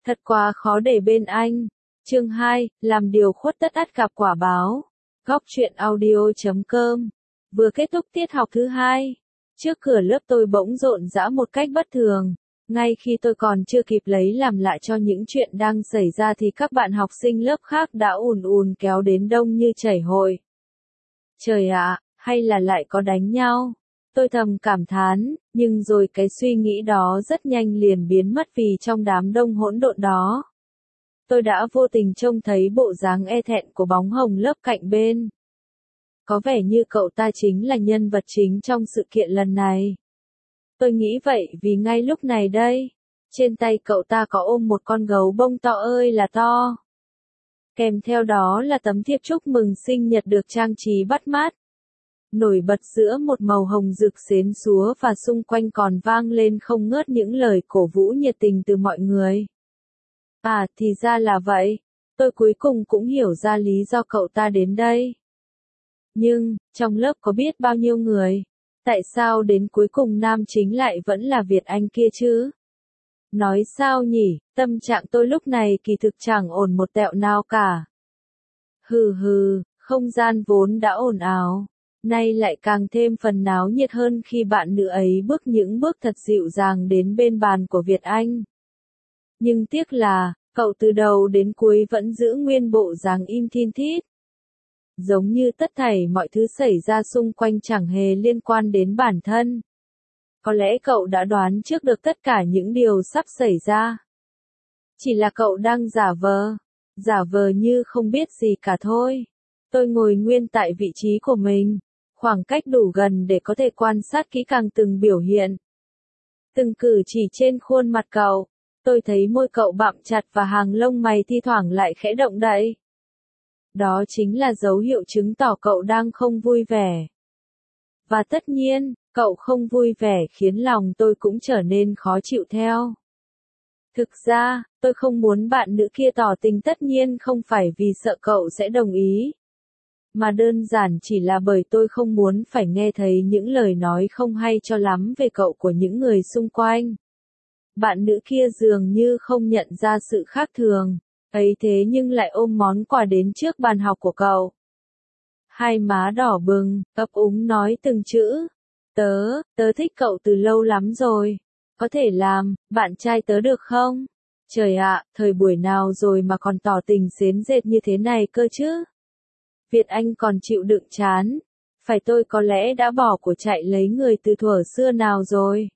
Thật quá khó để bên anh. Chương 2, làm điều khuất tất ắt gặp quả báo. Góc truyện audio.com. Vừa kết thúc tiết học thứ 2. Trước cửa lớp tôi bỗng rộn rã một cách bất thường. Ngay khi tôi còn chưa kịp lấy làm lạ cho những chuyện đang xảy ra thì các bạn học sinh lớp khác đã ùn ùn kéo đến đông như chảy hội. Trời ạ, hay là lại có đánh nhau? Tôi thầm cảm thán, nhưng rồi cái suy nghĩ đó rất nhanh liền biến mất vì trong đám đông hỗn độn đó, tôi đã vô tình trông thấy bộ dáng e thẹn của bóng hồng lớp cạnh bên. Có vẻ như cậu ta chính là nhân vật chính trong sự kiện lần này. Tôi nghĩ vậy vì ngay lúc này đây, trên tay cậu ta có ôm một con gấu bông to ơi là to. Kèm theo đó là tấm thiệp chúc mừng sinh nhật được trang trí bắt mắt, nổi bật giữa một màu hồng rực xến xúa và xung quanh còn vang lên không ngớt những lời cổ vũ nhiệt tình từ mọi người. À, thì ra là vậy, tôi cuối cùng cũng hiểu ra lý do cậu ta đến đây. Nhưng, trong lớp có biết bao nhiêu người, tại sao đến cuối cùng nam chính lại vẫn là Việt Anh kia chứ? Nói sao nhỉ, tâm trạng tôi lúc này kỳ thực chẳng ổn một tẹo nào cả. Không gian vốn đã ồn ào, nay lại càng thêm phần náo nhiệt hơn khi bạn nữ ấy bước những bước thật dịu dàng đến bên bàn của Việt Anh. Nhưng tiếc là, cậu từ đầu đến cuối vẫn giữ nguyên bộ dáng im thin thít. Giống như tất thảy mọi thứ xảy ra xung quanh chẳng hề liên quan đến bản thân. Có lẽ cậu đã đoán trước được tất cả những điều sắp xảy ra. Chỉ là cậu đang giả vờ như không biết gì cả thôi. Tôi ngồi nguyên tại vị trí của mình, khoảng cách đủ gần để có thể quan sát kỹ càng từng biểu hiện, từng cử chỉ trên khuôn mặt cậu. Tôi thấy môi cậu bặm chặt và hàng lông mày thi thoảng lại khẽ động đậy. Đó chính là dấu hiệu chứng tỏ cậu đang không vui vẻ. Và tất nhiên, cậu không vui vẻ khiến lòng tôi cũng trở nên khó chịu theo. Thực ra, tôi không muốn bạn nữ kia tỏ tình, tất nhiên không phải vì sợ cậu sẽ đồng ý, mà đơn giản chỉ là bởi tôi không muốn phải nghe thấy những lời nói không hay cho lắm về cậu của những người xung quanh. Bạn nữ kia dường như không nhận ra sự khác thường ấy, thế nhưng lại ôm món quà đến trước bàn học của cậu. Hai má đỏ bừng, ấp úng nói từng chữ. Tớ thích cậu từ lâu lắm rồi. Có thể làm bạn trai tớ được không? Trời ạ, thời buổi nào rồi mà còn tỏ tình xến rệt như thế này cơ chứ? Việt Anh còn chịu đựng chán. Phải, tôi có lẽ đã bỏ của chạy lấy người từ thuở xưa nào rồi.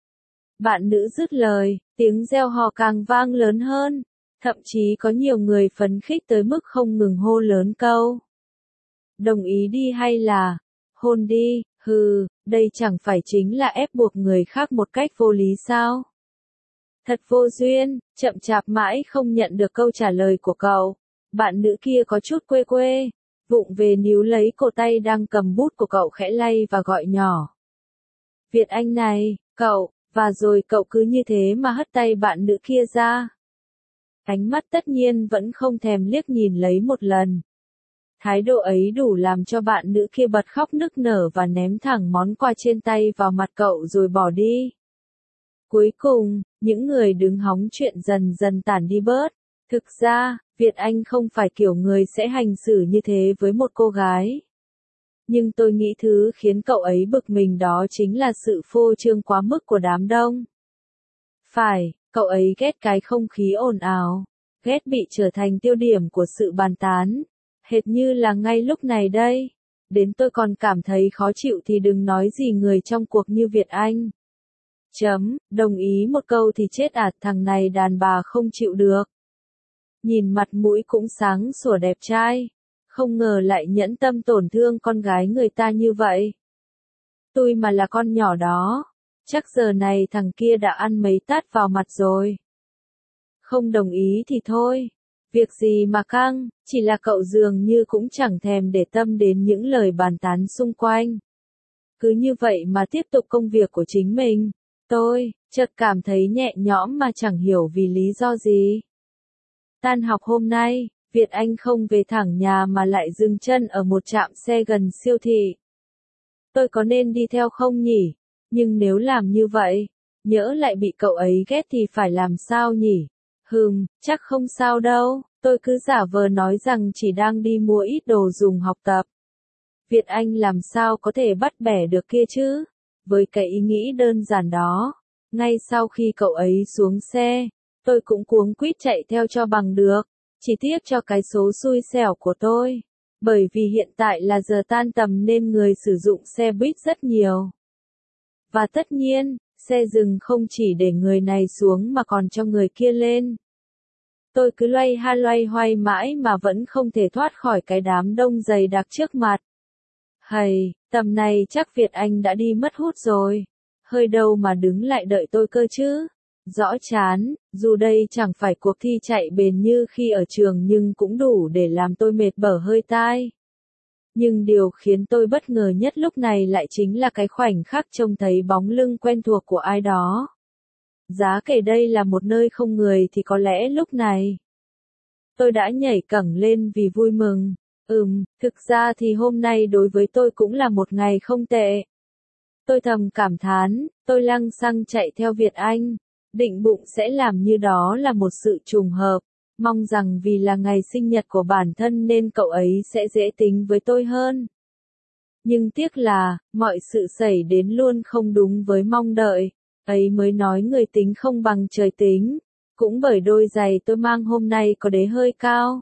Bạn nữ dứt lời, tiếng reo hò càng vang lớn hơn. Thậm chí có nhiều người phấn khích tới mức không ngừng hô lớn câu. Đồng ý đi hay là hôn đi, đây chẳng phải chính là ép buộc người khác một cách vô lý sao? Thật vô duyên, chậm chạp mãi không nhận được câu trả lời của cậu. Bạn nữ kia có chút quê, vụng về níu lấy cổ tay đang cầm bút của cậu khẽ lay và gọi nhỏ. Việt Anh này, cậu, và rồi cậu cứ như thế mà hất tay bạn nữ kia ra. Ánh mắt tất nhiên vẫn không thèm liếc nhìn lấy một lần. Thái độ ấy đủ làm cho bạn nữ kia bật khóc nức nở và ném thẳng món quà trên tay vào mặt cậu rồi bỏ đi. Cuối cùng, những người đứng hóng chuyện dần dần tản đi bớt. Thực ra, Việt Anh không phải kiểu người sẽ hành xử như thế với một cô gái. Nhưng tôi nghĩ thứ khiến cậu ấy bực mình đó chính là sự phô trương quá mức của đám đông. Phải, cậu ấy ghét cái không khí ồn ào, ghét bị trở thành tiêu điểm của sự bàn tán, hệt như là ngay lúc này đây. Đến tôi còn cảm thấy khó chịu thì đừng nói gì người trong cuộc như Việt Anh. Đồng ý một câu thì chết thằng này đàn bà không chịu được. Nhìn mặt mũi cũng sáng sủa đẹp trai, không ngờ lại nhẫn tâm tổn thương con gái người ta như vậy. Tôi mà là con nhỏ đó, chắc giờ này thằng kia đã ăn mấy tát vào mặt rồi. Không đồng ý thì thôi, việc gì mà căng, chỉ là cậu dường như cũng chẳng thèm để tâm đến những lời bàn tán xung quanh. Cứ như vậy mà tiếp tục công việc của chính mình. Tôi chợt cảm thấy nhẹ nhõm mà chẳng hiểu vì lý do gì. Tan học hôm nay, Việt Anh không về thẳng nhà mà lại dừng chân ở một trạm xe gần siêu thị. Tôi có nên đi theo không nhỉ? Nhưng nếu làm như vậy, nhỡ lại bị cậu ấy ghét thì phải làm sao nhỉ? Chắc không sao đâu, tôi cứ giả vờ nói rằng chỉ đang đi mua ít đồ dùng học tập. Việt Anh làm sao có thể bắt bẻ được kia chứ? Với cái ý nghĩ đơn giản đó, ngay sau khi cậu ấy xuống xe, tôi cũng cuống quýt chạy theo cho bằng được. Chỉ tiếc cho cái số xui xẻo của tôi. Bởi vì hiện tại là giờ tan tầm nên người sử dụng xe buýt rất nhiều. Và tất nhiên, xe dừng không chỉ để người này xuống mà còn cho người kia lên. Tôi cứ loay hoay mãi mà vẫn không thể thoát khỏi cái đám đông dày đặc trước mặt. Tầm này chắc Việt Anh đã đi mất hút rồi. Hơi đâu mà đứng lại đợi tôi cơ chứ. Rõ chán, dù đây chẳng phải cuộc thi chạy bền như khi ở trường nhưng cũng đủ để làm tôi mệt bở hơi tai. Nhưng điều khiến tôi bất ngờ nhất lúc này lại chính là cái khoảnh khắc trông thấy bóng lưng quen thuộc của ai đó. Giá kể đây là một nơi không người thì có lẽ lúc này tôi đã nhảy cẫng lên vì vui mừng. Thực ra thì hôm nay đối với tôi cũng là một ngày không tệ. Tôi thầm cảm thán, tôi lăng xăng chạy theo Việt Anh, định bụng sẽ làm như đó là một sự trùng hợp, mong rằng vì là ngày sinh nhật của bản thân nên cậu ấy sẽ dễ tính với tôi hơn. Nhưng tiếc là, mọi sự xảy đến luôn không đúng với mong đợi, ấy mới nói người tính không bằng trời tính, cũng bởi đôi giày tôi mang hôm nay có đế hơi cao.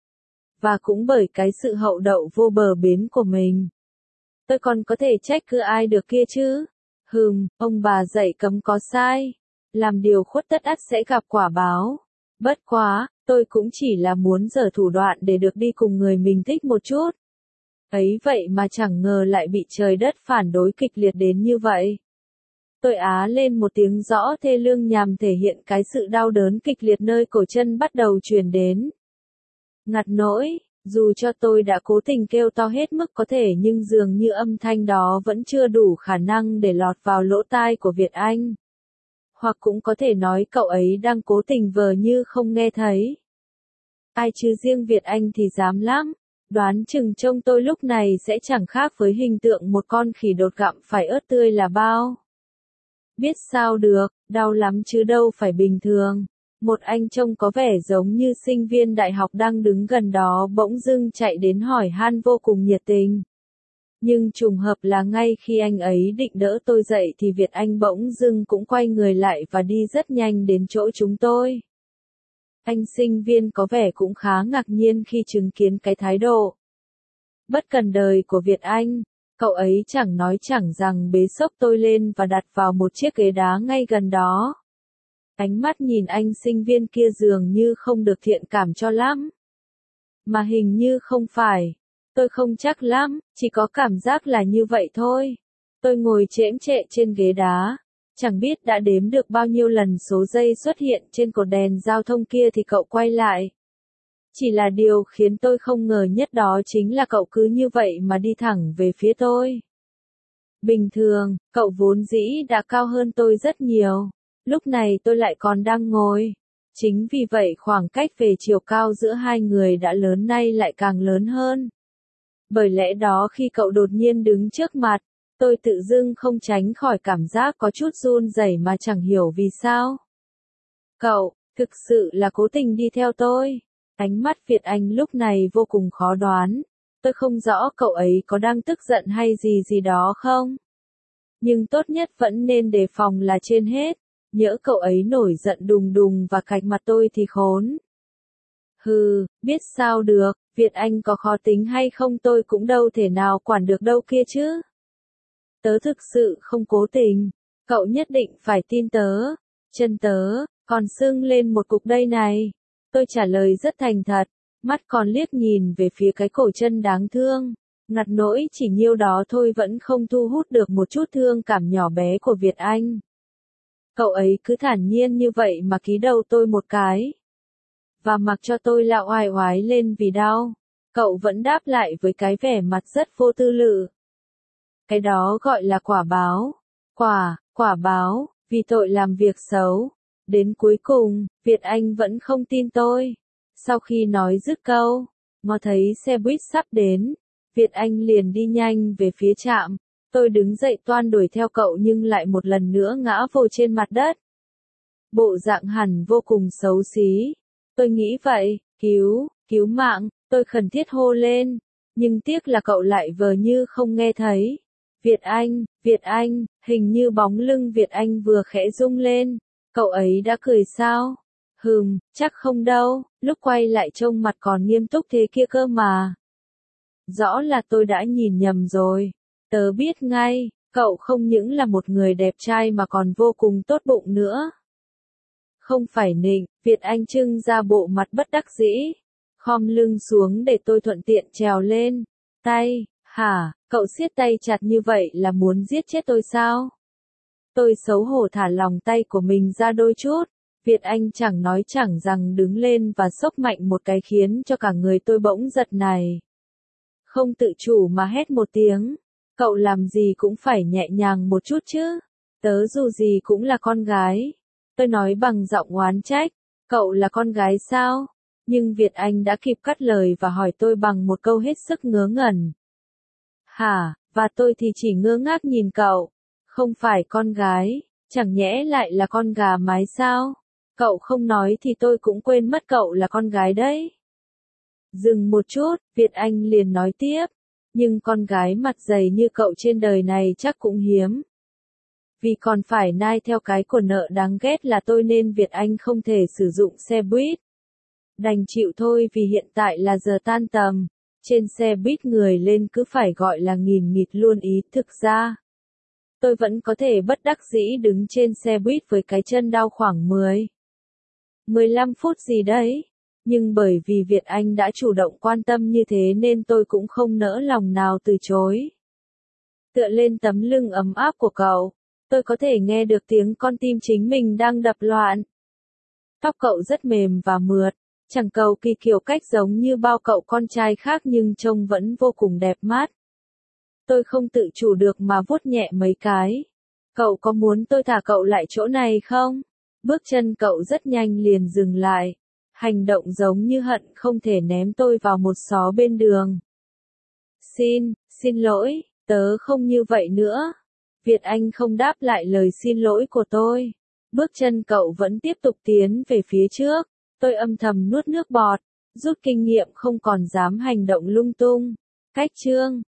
Và cũng bởi cái sự hậu đậu vô bờ bến của mình. Tôi còn có thể trách cứ ai được kia chứ? Ông bà dạy cấm có sai. Làm điều khuất tất ắt sẽ gặp quả báo. Bất quá, tôi cũng chỉ là muốn giở thủ đoạn để được đi cùng người mình thích một chút. Ấy vậy mà chẳng ngờ lại bị trời đất phản đối kịch liệt đến như vậy. Tôi á lên một tiếng rõ thê lương nhằm thể hiện cái sự đau đớn kịch liệt nơi cổ chân bắt đầu truyền đến. Ngặt nỗi, dù cho tôi đã cố tình kêu to hết mức có thể nhưng dường như âm thanh đó vẫn chưa đủ khả năng để lọt vào lỗ tai của Việt Anh. Hoặc cũng có thể nói cậu ấy đang cố tình vờ như không nghe thấy. Ai chứ riêng Việt Anh thì dám lắm, đoán chừng trông tôi lúc này sẽ chẳng khác với hình tượng một con khỉ đột gặm phải ớt tươi là bao. Biết sao được, đau lắm chứ đâu phải bình thường. Một anh trông có vẻ giống như sinh viên đại học đang đứng gần đó bỗng dưng chạy đến hỏi han vô cùng nhiệt tình. Nhưng trùng hợp là ngay khi anh ấy định đỡ tôi dậy thì Việt Anh bỗng dưng cũng quay người lại và đi rất nhanh đến chỗ chúng tôi. Anh sinh viên có vẻ cũng khá ngạc nhiên khi chứng kiến cái thái độ bất cần đời của Việt Anh. Cậu ấy chẳng nói chẳng rằng bế xốc tôi lên và đặt vào một chiếc ghế đá ngay gần đó. Ánh mắt nhìn anh sinh viên kia dường như không được thiện cảm cho lắm. Mà hình như không phải. Tôi không chắc lắm, chỉ có cảm giác là như vậy thôi. Tôi ngồi chễm chệ trên ghế đá. Chẳng biết đã đếm được bao nhiêu lần số giây xuất hiện trên cột đèn giao thông kia thì cậu quay lại. Chỉ là điều khiến tôi không ngờ nhất đó chính là cậu cứ như vậy mà đi thẳng về phía tôi. Bình thường, cậu vốn dĩ đã cao hơn tôi rất nhiều. Lúc này tôi lại còn đang ngồi. Chính vì vậy khoảng cách về chiều cao giữa hai người đã lớn nay lại càng lớn hơn. Bởi lẽ đó khi cậu đột nhiên đứng trước mặt, tôi tự dưng không tránh khỏi cảm giác có chút run rẩy mà chẳng hiểu vì sao. Cậu, thực sự là cố tình đi theo tôi. Ánh mắt Việt Anh lúc này vô cùng khó đoán. Tôi không rõ cậu ấy có đang tức giận hay gì đó không. Nhưng tốt nhất vẫn nên đề phòng là trên hết. Nhỡ cậu ấy nổi giận đùng đùng và cạch mặt tôi thì khốn. Biết sao được, Việt Anh có khó tính hay không tôi cũng đâu thể nào quản được đâu kia chứ. Tớ thực sự không cố tình, cậu nhất định phải tin tớ. Chân tớ, còn sưng lên một cục đây này. Tôi trả lời rất thành thật, mắt còn liếc nhìn về phía cái cổ chân đáng thương. Ngặt nỗi chỉ nhiêu đó thôi vẫn không thu hút được một chút thương cảm nhỏ bé của Việt Anh. Cậu ấy cứ thản nhiên như vậy mà ký đầu tôi một cái. Và mặc cho tôi lạo oai oái lên vì đau. Cậu vẫn đáp lại với cái vẻ mặt rất vô tư lự. Cái đó gọi là quả báo. Quả báo, vì tội làm việc xấu. Đến cuối cùng, Việt Anh vẫn không tin tôi. Sau khi nói dứt câu, ngó thấy xe buýt sắp đến. Việt Anh liền đi nhanh về phía trạm. Tôi đứng dậy toan đuổi theo cậu nhưng lại một lần nữa ngã vô trên mặt đất. bộ dạng hẳn vô cùng xấu xí. Tôi nghĩ vậy, cứu mạng, tôi khẩn thiết hô lên, nhưng tiếc là cậu lại vờ như không nghe thấy. Việt Anh, hình như bóng lưng Việt Anh vừa khẽ rung lên, cậu ấy đã cười sao? Chắc không đâu, lúc quay lại trông mặt còn nghiêm túc thế kia cơ mà. Rõ là tôi đã nhìn nhầm rồi, tớ biết ngay, cậu không những là một người đẹp trai mà còn vô cùng tốt bụng nữa. Không phải nịnh, Việt Anh trưng ra bộ mặt bất đắc dĩ, khom lưng xuống để tôi thuận tiện trèo lên. Hả, cậu siết tay chặt như vậy là muốn giết chết tôi sao? Tôi xấu hổ thả lòng tay của mình ra đôi chút, Việt Anh chẳng nói chẳng rằng đứng lên và xốc mạnh một cái khiến cho cả người tôi bỗng giật này. Không tự chủ mà hét một tiếng, cậu làm gì cũng phải nhẹ nhàng một chút chứ, tớ dù gì cũng là con gái. Tôi nói bằng giọng oán trách, cậu là con gái sao? Nhưng Việt Anh đã kịp cắt lời và hỏi tôi bằng một câu hết sức ngớ ngẩn. Hả, và tôi thì chỉ ngơ ngác nhìn cậu. Không phải con gái, chẳng nhẽ lại là con gà mái sao? Cậu không nói thì tôi cũng quên mất cậu là con gái đấy. Dừng một chút, Việt Anh liền nói tiếp. Nhưng con gái mặt dày như cậu trên đời này chắc cũng hiếm. Vì còn phải nai theo cái của nợ đáng ghét là tôi nên Việt Anh không thể sử dụng xe buýt. Đành chịu thôi vì hiện tại là giờ tan tầm. Trên xe buýt người lên cứ phải gọi là nghìn nghịt luôn ý. Thực ra, tôi vẫn có thể bất đắc dĩ đứng trên xe buýt với cái chân đau khoảng 15 phút gì đấy. Nhưng bởi vì Việt Anh đã chủ động quan tâm như thế nên tôi cũng không nỡ lòng nào từ chối. Tựa lên tấm lưng ấm áp của cậu, tôi có thể nghe được tiếng con tim chính mình đang đập loạn. Tóc cậu rất mềm và mượt, chẳng cầu kỳ kiểu cách giống như bao cậu con trai khác nhưng trông vẫn vô cùng đẹp mắt. Tôi không tự chủ được mà vuốt nhẹ mấy cái. Cậu có muốn tôi thả cậu lại chỗ này không? Bước chân cậu rất nhanh liền dừng lại. Hành động giống như hận không thể ném tôi vào một xó bên đường. Xin lỗi, tớ không như vậy nữa. Việt Anh không đáp lại lời xin lỗi của tôi. Bước chân cậu vẫn tiếp tục tiến về phía trước. Tôi âm thầm nuốt nước bọt, rút kinh nghiệm không còn dám hành động lung tung. Cách chương